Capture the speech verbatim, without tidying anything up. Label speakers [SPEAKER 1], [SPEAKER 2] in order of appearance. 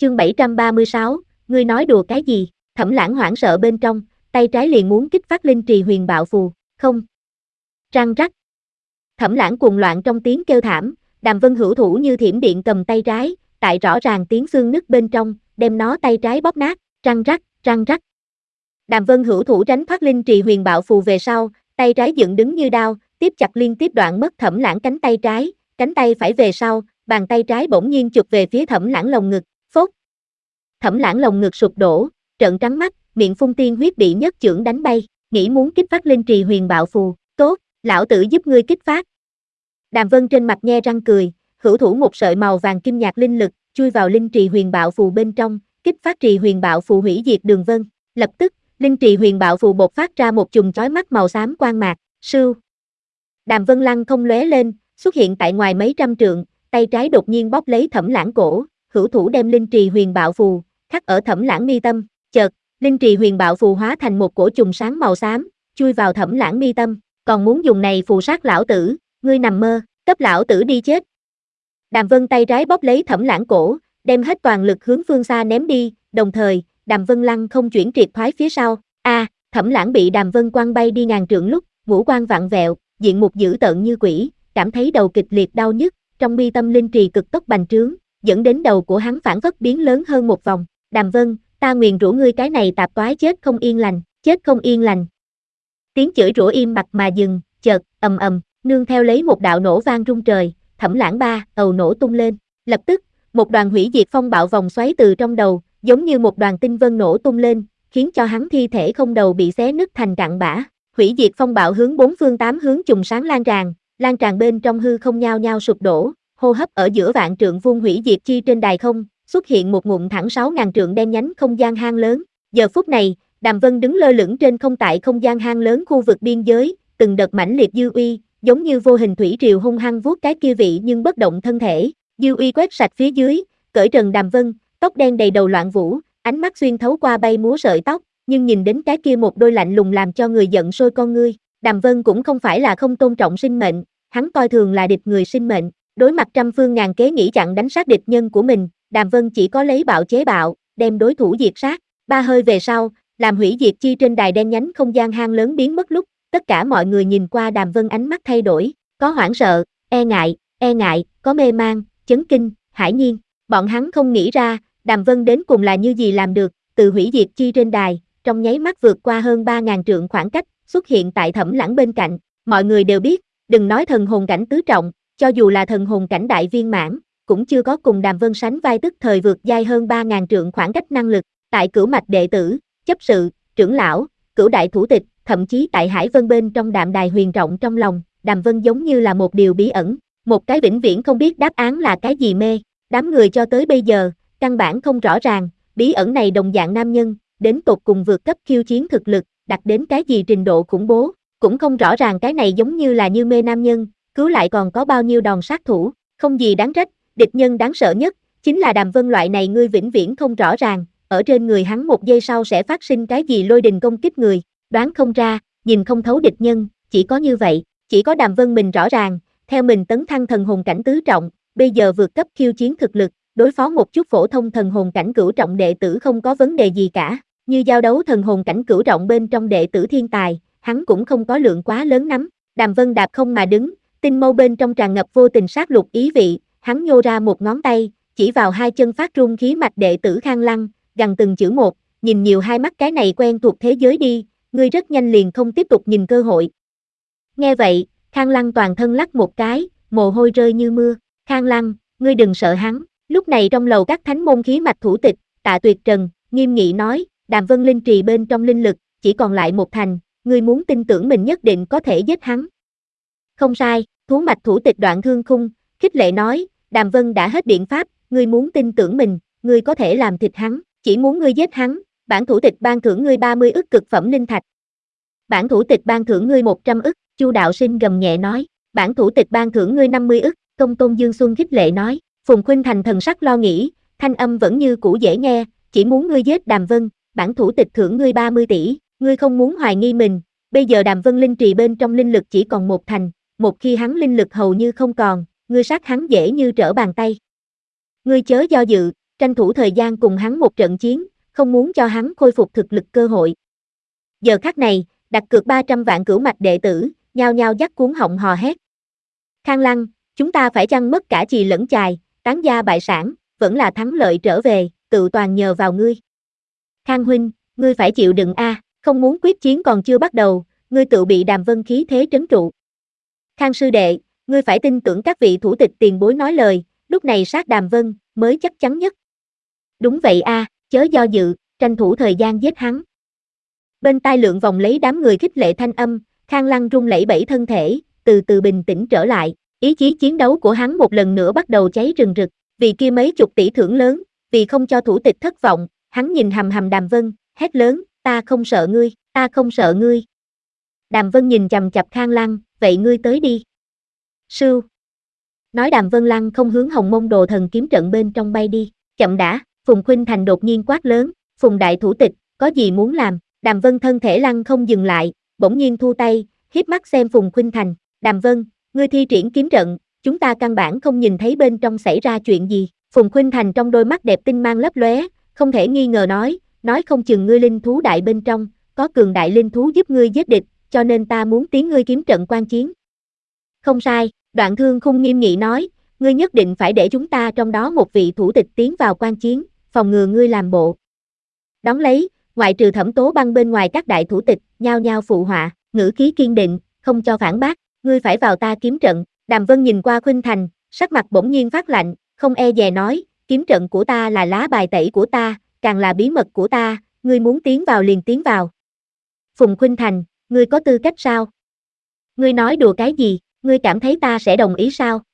[SPEAKER 1] Chương bảy trăm ba mươi sáu, ngươi nói đùa cái gì? Thẩm Lãng hoảng sợ bên trong, tay trái liền muốn kích phát linh trì huyền bạo phù, không. Răng rắc. Thẩm Lãng cuồng loạn trong tiếng kêu thảm, Đàm Vân hữu thủ như thiểm điện cầm tay trái, tại rõ ràng tiếng xương nứt bên trong, đem nó tay trái bóp nát, răng rắc, răng rắc. Đàm Vân hữu thủ tránh thoát linh trì huyền bạo phù về sau, tay trái dựng đứng như đao, tiếp chặt liên tiếp đoạn mất Thẩm Lãng cánh tay trái, cánh tay phải về sau, bàn tay trái bỗng nhiên chụp về phía Thẩm Lãng lồng ngực, phốt. Thẩm Lãng lồng ngực sụp đổ, trợn trắng mắt, miệng phun tiên huyết bị nhất chưởng đánh bay, nghĩ muốn kích phát linh trì huyền bạo phù, tốt, lão tử giúp ngươi kích phát. Đàm Vân trên mặt nhe răng cười, hữu thủ một sợi màu vàng kim nhạt linh lực, chui vào linh trì huyền bạo phù bên trong, kích phát trì huyền bạo phù hủy diệt đường vân, lập tức, linh trì huyền bạo phù bộc phát ra một chùm chói mắt màu xám quang mạc, sưu. Đàm Vân lăng không lóe lên, xuất hiện tại ngoài mấy trăm trượng, tay trái đột nhiên bóp lấy Thẩm Lãng cổ, hữu thủ đem linh trì huyền bạo phù khắc ở Thẩm Lãng mi tâm, chợt, linh trì huyền bạo phù hóa thành một cổ chùm sáng màu xám, chui vào Thẩm Lãng mi tâm, còn muốn dùng này phù sát lão tử, ngươi nằm mơ, cấp lão tử đi chết. Đàm Vân tay trái bóp lấy Thẩm Lãng cổ, đem hết toàn lực hướng phương xa ném đi, đồng thời, Đàm Vân lăng không chuyển triệt thoái phía sau, a, à, Thẩm Lãng bị Đàm Vân quăng bay đi ngàn trượng lúc, ngũ quan vặn vẹo, diện mục dữ tợn như quỷ, cảm thấy đầu kịch liệt đau nhức, trong mi tâm linh trì cực tốc bành trướng, dẫn đến đầu của hắn phản phất biến lớn hơn một vòng. Đàm Vân, ta nguyền rủa ngươi cái này tạp toái chết không yên lành, chết không yên lành. Tiếng chửi rủa im bặt mà dừng, chợt, ầm ầm, nương theo lấy một đạo nổ vang rung trời, Thẩm Lãng ba, ầu nổ tung lên, lập tức, một đoàn hủy diệt phong bạo vòng xoáy từ trong đầu, giống như một đoàn tinh vân nổ tung lên, khiến cho hắn thi thể không đầu bị xé nứt thành cặn bã. Hủy diệt phong bạo hướng bốn phương tám hướng chùm sáng lan tràn, lan tràn bên trong hư không nhao nhao sụp đổ, hô hấp ở giữa vạn trượng vuông hủy diệt chi trên đài không, xuất hiện một ngụm thẳng sáu ngàn trượng đen nhánh không gian hang lớn. Giờ phút này, Đàm Vân đứng lơ lửng trên không tại không gian hang lớn khu vực biên giới, từng đợt mãnh liệt dư uy, giống như vô hình thủy triều hung hăng vuốt cái kia vị nhưng bất động thân thể, dư uy quét sạch phía dưới, cởi trần Đàm Vân, tóc đen đầy đầu loạn vũ, ánh mắt xuyên thấu qua bay múa sợi tóc, nhưng nhìn đến cái kia một đôi lạnh lùng làm cho người giận sôi con ngươi. Đàm Vân cũng không phải là không tôn trọng sinh mệnh, hắn coi thường là địch người sinh mệnh, đối mặt trăm phương ngàn kế nghĩ chặn đánh sát địch nhân của mình, Đàm Vân chỉ có lấy bạo chế bạo, đem đối thủ diệt sát. Ba hơi về sau, làm hủy diệt chi trên đài đen nhánh không gian hang lớn biến mất lúc, tất cả mọi người nhìn qua Đàm Vân ánh mắt thay đổi, có hoảng sợ, e ngại, e ngại, có mê mang, chấn kinh, hải nhiên. Bọn hắn không nghĩ ra, Đàm Vân đến cùng là như gì làm được, từ hủy diệt chi trên đài, trong nháy mắt vượt qua hơn ba ngàn trượng khoảng cách, xuất hiện tại Thẩm Lãng bên cạnh. Mọi người đều biết, đừng nói thần hồn cảnh tứ trọng, cho dù là thần hồn cảnh đại viên mãn, cũng chưa có cùng Đàm Vân sánh vai, tức thời vượt giai hơn ba ngàn trượng khoảng cách năng lực. Tại cửu mạch đệ tử, chấp sự, trưởng lão, cửu đại thủ tịch, thậm chí tại Hải Vân bên trong đạm đài huyền trọng trong lòng, Đàm Vân giống như là một điều bí ẩn, một cái vĩnh viễn không biết đáp án là cái gì mê. Đám người cho tới bây giờ, căn bản không rõ ràng, bí ẩn này đồng dạng nam nhân, đến tột cùng vượt cấp khiêu chiến thực lực, đạt đến cái gì trình độ khủng bố, cũng không rõ ràng. Cái này giống như là như mê nam nhân, cứu lại còn có bao nhiêu đòn sát thủ, không gì đáng trách, địch nhân đáng sợ nhất, chính là Đàm Vân loại này ngươi vĩnh viễn không rõ ràng, ở trên người hắn một giây sau sẽ phát sinh cái gì lôi đình công kích người, đoán không ra, nhìn không thấu địch nhân, chỉ có như vậy, chỉ có Đàm Vân mình rõ ràng, theo mình tấn thăng thần hồn cảnh tứ trọng, bây giờ vượt cấp khiêu chiến thực lực, đối phó một chút phổ thông thần hồn cảnh cửu trọng đệ tử không có vấn đề gì cả, như giao đấu thần hồn cảnh cửu trọng bên trong đệ tử thiên tài, hắn cũng không có lượng quá lớn nắm. Đàm Vân đạp không mà đứng, tinh mâu bên trong tràn ngập vô tình sát lục ý vị, hắn nhô ra một ngón tay, chỉ vào hai chân phát run khí mạch đệ tử Khang Lăng, gằn từng chữ một, nhìn nhiều hai mắt cái này quen thuộc thế giới đi, ngươi rất nhanh liền không tiếp tục nhìn cơ hội. Nghe vậy, Khang Lăng toàn thân lắc một cái, mồ hôi rơi như mưa. Khang Lăng, ngươi đừng sợ hắn. Lúc này trong lầu các thánh môn khí mạch thủ tịch, Tạ Tuyệt Trần, nghiêm nghị nói, Đàm Vân linh trì bên trong linh lực, chỉ còn lại một thành, ngươi muốn tin tưởng mình nhất định có thể giết hắn. Không sai, thú mạch thủ tịch Đoạn Thương Khung, khích lệ nói, Đàm Vân đã hết biện pháp, ngươi muốn tin tưởng mình, ngươi có thể làm thịt hắn, chỉ muốn ngươi giết hắn, bản thủ tịch ban thưởng ngươi ba mươi ức cực phẩm linh thạch. Bản thủ tịch ban thưởng ngươi một trăm ức, Chu Đạo Sinh gầm nhẹ nói, bản thủ tịch ban thưởng ngươi năm mươi ức, Công Tôn Dương Xuân khích lệ nói. Phùng Khuynh Thành thần sắc lo nghĩ, thanh âm vẫn như cũ dễ nghe, chỉ muốn ngươi giết Đàm Vân, bản thủ tịch thưởng ngươi ba mươi tỷ, ngươi không muốn hoài nghi mình, bây giờ Đàm Vân linh trì bên trong linh lực chỉ còn một thành, một khi hắn linh lực hầu như không còn, ngươi sát hắn dễ như trở bàn tay. Ngươi chớ do dự, tranh thủ thời gian cùng hắn một trận chiến, không muốn cho hắn khôi phục thực lực cơ hội. Giờ khắc này, đặt cược ba trăm vạn cửu mạch đệ tử, nhao nhao dắt cuốn họng hò hét. Khang Lăng, chúng ta phải chăng mất cả chì lẫn chài, tán gia bại sản, vẫn là thắng lợi trở về, tự toàn nhờ vào ngươi. Khang huynh, ngươi phải chịu đựng a, không muốn quyết chiến còn chưa bắt đầu, ngươi tự bị Đàm Vân khí thế trấn trụ. Khang sư đệ, ngươi phải tin tưởng các vị thủ tịch tiền bối nói lời, lúc này sát Đàm Vân mới chắc chắn nhất. Đúng vậy a, chớ do dự, tranh thủ thời gian giết hắn. Bên tai lượng vòng lấy đám người khích lệ thanh âm, Khang Lăng run lẩy bẩy thân thể, từ từ bình tĩnh trở lại, ý chí chiến đấu của hắn một lần nữa bắt đầu cháy rừng rực, vì kia mấy chục tỷ thưởng lớn, vì không cho thủ tịch thất vọng, hắn nhìn hầm hầm Đàm Vân, hét lớn, ta không sợ ngươi, ta không sợ ngươi. Đàm Vân nhìn chằm chằm Khang Lăng, vậy ngươi tới đi. Sưu. Nói Đàm Vân Lăng không hướng Hồng Mông Đồ Thần kiếm trận bên trong bay đi, chậm đã, Phùng Khuynh Thành đột nhiên quát lớn, Phùng đại thủ tịch, có gì muốn làm? Đàm Vân thân thể lăng không dừng lại, bỗng nhiên thu tay, hiếp mắt xem Phùng Khuynh Thành, Đàm Vân, ngươi thi triển kiếm trận, chúng ta căn bản không nhìn thấy bên trong xảy ra chuyện gì. Phùng Khuynh Thành trong đôi mắt đẹp tinh mang lấp lóe, không thể nghi ngờ nói, nói không chừng ngươi linh thú đại bên trong, có cường đại linh thú giúp ngươi giết địch, cho nên ta muốn tiến ngươi kiếm trận quan chiến. Không sai, Đoạn Thương Khung nghiêm nghị nói, ngươi nhất định phải để chúng ta trong đó một vị thủ tịch tiến vào quan chiến, phòng ngừa ngươi làm bộ. Đón lấy, ngoại trừ Thẩm Tố Băng bên ngoài các đại thủ tịch, nhao nhao phụ họa, ngữ khí kiên định, không cho phản bác, ngươi phải vào ta kiếm trận. Đàm Vân nhìn qua Khuynh Thành, sắc mặt bỗng nhiên phát lạnh, không e dè nói, kiếm trận của ta là lá bài tẩy của ta, càng là bí mật của ta, ngươi muốn tiến vào liền tiến vào. Phùng Khuynh Thành, ngươi có tư cách sao? Ngươi nói đùa cái gì, ngươi cảm thấy ta sẽ đồng ý sao?